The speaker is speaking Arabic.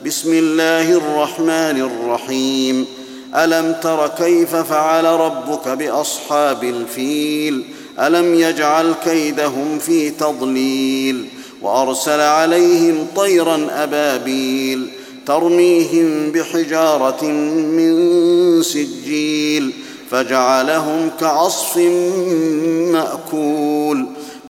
بسم الله الرحمن الرحيم. ألم تر كيف فعل ربك بأصحاب الفيل؟ ألم يجعل كيدهم في تضليل وأرسل عليهم طيرا أبابيل ترميهم بحجارة من سجيل فجعلهم كعصف مأكول.